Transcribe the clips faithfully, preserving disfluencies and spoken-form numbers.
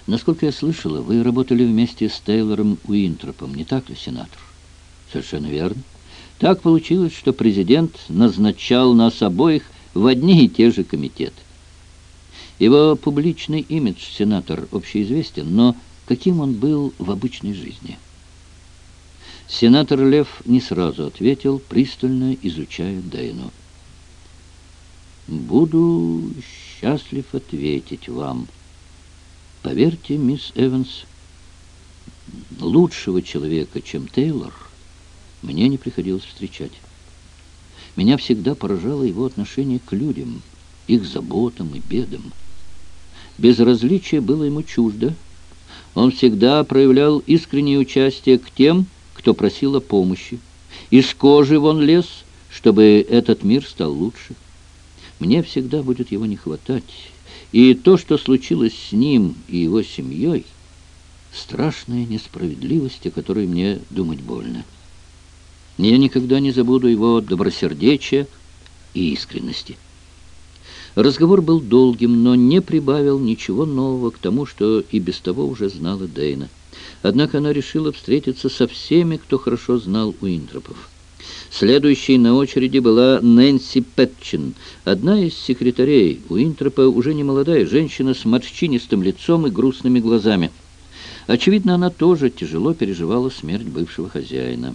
Насколько я слышала, вы работали вместе с Тейлором Уинтропом, не так ли, сенатор? Совершенно верно. Так получилось, что президент назначал нас обоих в одни и те же комитеты. Его публичный имидж, сенатор, общеизвестен, но каким он был в обычной жизни? Сенатор Лев не сразу ответил, пристально изучая Дейну. «Буду счастлив ответить вам. Поверьте, мисс Эванс, лучшего человека, чем Тейлор, мне не приходилось встречать. Меня всегда поражало его отношение к людям, их заботам и бедам. Безразличие было ему чуждо. Он всегда проявлял искреннее участие к тем, кто просил о помощи. Из кожи вон лез, чтобы этот мир стал лучше. Мне всегда будет его не хватать. И то, что случилось с ним и его семьей, страшная несправедливость, о которой мне думать больно. Я никогда не забуду его добросердечия и искренности». Разговор был долгим, но не прибавил ничего нового к тому, что и без того уже знала Дейна. Однако она решила встретиться со всеми, кто хорошо знал Уинтропов. Следующей на очереди была Нэнси Пэтчин, одна из секретарей Уинтропа, уже не молодая женщина с морщинистым лицом и грустными глазами. Очевидно, она тоже тяжело переживала смерть бывшего хозяина.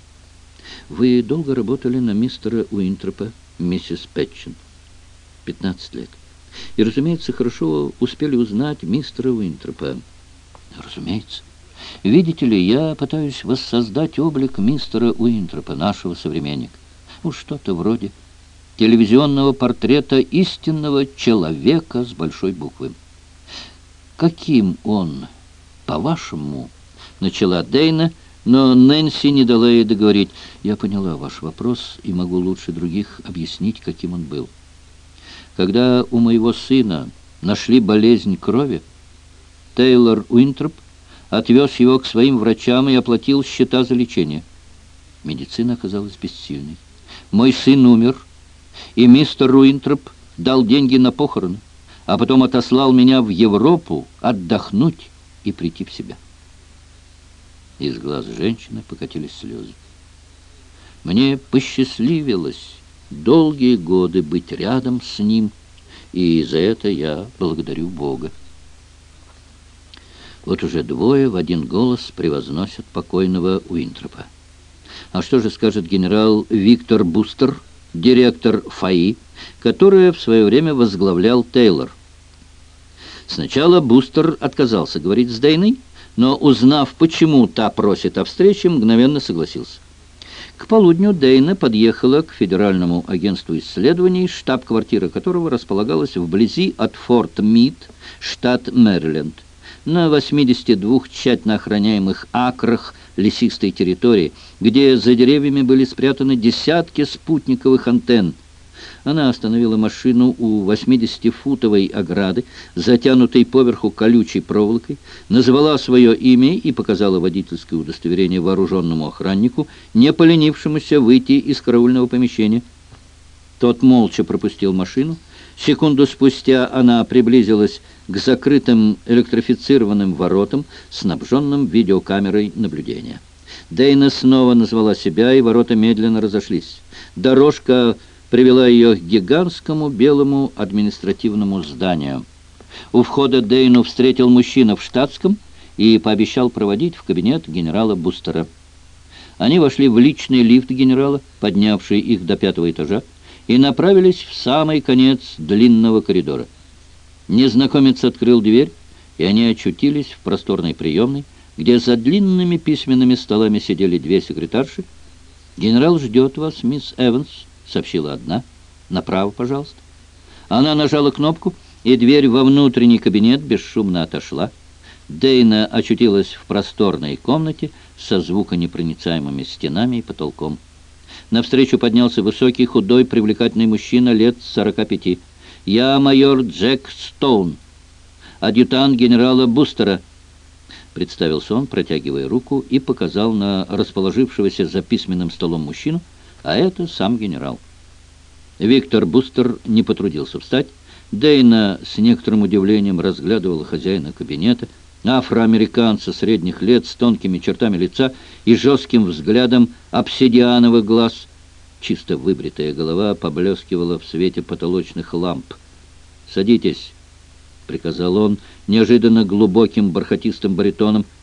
«Вы долго работали на мистера Уинтропа, миссис Пэтчин?» «Пятнадцать лет. И, разумеется, хорошо успели узнать мистера Уинтропа?» «Разумеется. Видите ли, я пытаюсь воссоздать облик мистера Уинтропа, нашего современника. Ну, что-то вроде телевизионного портрета истинного человека с большой буквы. Каким он, по-вашему?» — начала Дейна, но Нэнси не дала ей договорить. «Я поняла ваш вопрос и могу лучше других объяснить, каким он был. Когда у моего сына нашли болезнь крови, Тейлор Уинтроп отвез его к своим врачам и оплатил счета за лечение. Медицина оказалась бессильной. Мой сын умер, и мистер Уинтроп дал деньги на похороны, а потом отослал меня в Европу отдохнуть и прийти в себя». Из глаз женщины покатились слезы. «Мне посчастливилось долгие годы быть рядом с ним, и за это я благодарю Бога». Вот уже двое в один голос превозносят покойного Уинтропа. А что же скажет генерал Виктор Бустер, директор ФАИ, который в свое время возглавлял Тейлор? Сначала Бустер отказался говорить с Дейной, но, узнав, почему та просит о встрече, мгновенно согласился. К полудню Дейна подъехала к Федеральному агентству исследований, штаб-квартира которого располагалась вблизи от Форт Мид, штат Мэриленд, на восьмидесяти двух тщательно охраняемых акрах лесистой территории, где за деревьями были спрятаны десятки спутниковых антенн. Она остановила машину у восьмидесятифутовой ограды, затянутой поверху колючей проволокой, назвала свое имя и показала водительское удостоверение вооруженному охраннику, не поленившемуся выйти из караульного помещения. Тот молча пропустил машину. Секунду спустя она приблизилась к закрытым электрифицированным воротам, снабженным видеокамерой наблюдения. Дейна снова назвала себя, и ворота медленно разошлись. Дорожка привела ее к гигантскому белому административному зданию. У входа Дейну встретил мужчина в штатском и пообещал проводить в кабинет генерала Бустера. Они вошли в личный лифт генерала, поднявший их до пятого этажа, и направились в самый конец длинного коридора. Незнакомец открыл дверь, и они очутились в просторной приемной, где за длинными письменными столами сидели две секретарши. «Генерал ждет вас, мисс Эванс», — сообщила одна. «Направо, пожалуйста». Она нажала кнопку, и дверь во внутренний кабинет бесшумно отошла. Дейна очутилась в просторной комнате со звуконепроницаемыми стенами и потолком. Навстречу поднялся высокий, худой, привлекательный мужчина лет сорока пяти. «Я майор Джек Стоун, адъютант генерала Бустера», — представился он, протягивая руку, и показал на расположившегося за письменным столом мужчину, а это сам генерал. Виктор Бустер не потрудился встать, Дейна с некоторым удивлением разглядывала хозяина кабинета, афроамериканца средних лет с тонкими чертами лица и жестким взглядом обсидиановых глаз. Чисто выбритая голова поблескивала в свете потолочных ламп. «Садитесь», — приказал он неожиданно глубоким бархатистым баритоном.